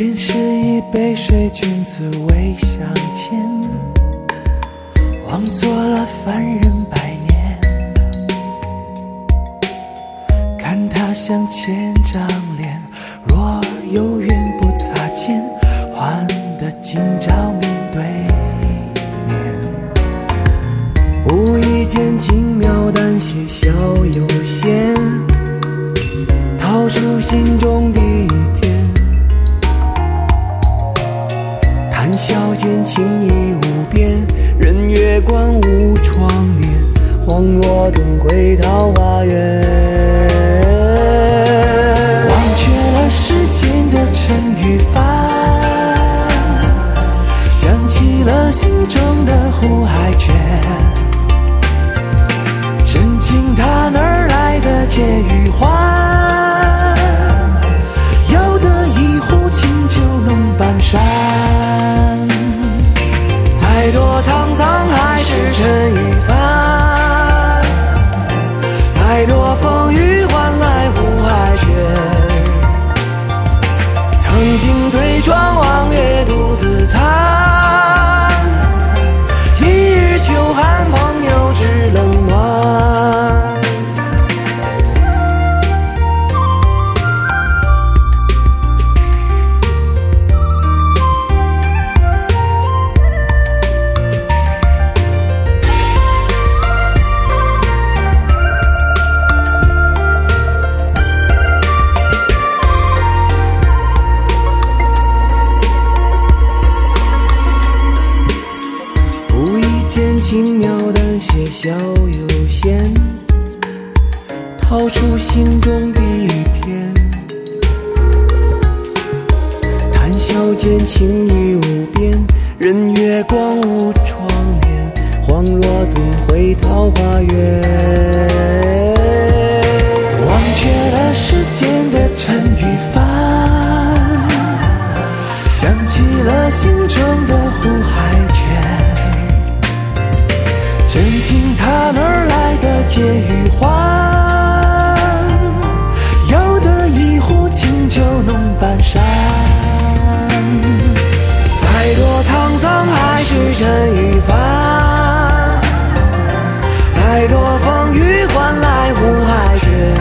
前世已被水君子未相见，枉做了凡人百年。看他乡千张脸，若有缘不擦肩，换得今朝面对面。 无意间轻描淡写小有限，掏出心中的一天。谈笑间情意无边，任月光无窗帘，恍若顿回桃花源。 忘却了世间的尘与凡，想起了心中的湖海卷。真情它哪儿来的借与还？有得一壶清酒弄半山。再多沧桑还是尘与凡，再多风雨换来湖海卷。曾经对窗望月独自残，一日秋寒朋友知冷暖。 轻描淡写小有限，掏出心中的一天。谈笑间情意无边，任月光无窗帘，恍若顿回桃花源。 忘却了世间的尘与凡，想起了心中的湖海卷。真情它哪儿来的借与还？有得一壶清酒弄半山。再多沧桑还是尘与凡，再多风雨换来湖海卷。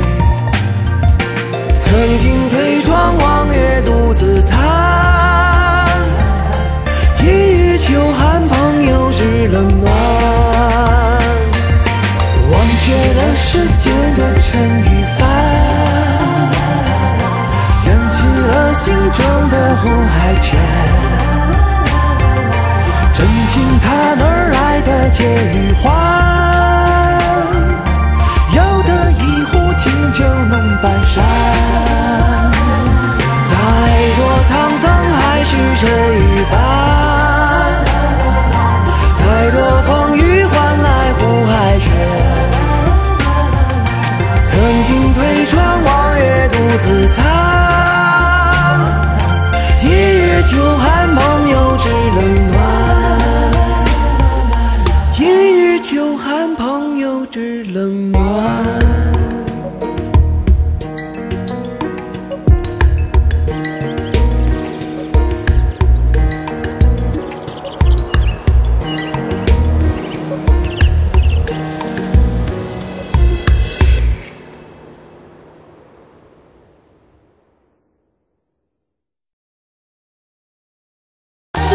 曾经推窗望月独自残，一日秋寒朋友知冷暖。忘却了世间的尘与凡，想起了心中的湖海卷。真情它哪儿来的借与还？有得一壶清酒弄半山。再多沧桑还是尘与凡，再多风雨换来湖海卷。曾经对窗望月独自残，一日秋寒朋友知冷暖。一日秋寒朋友知冷暖。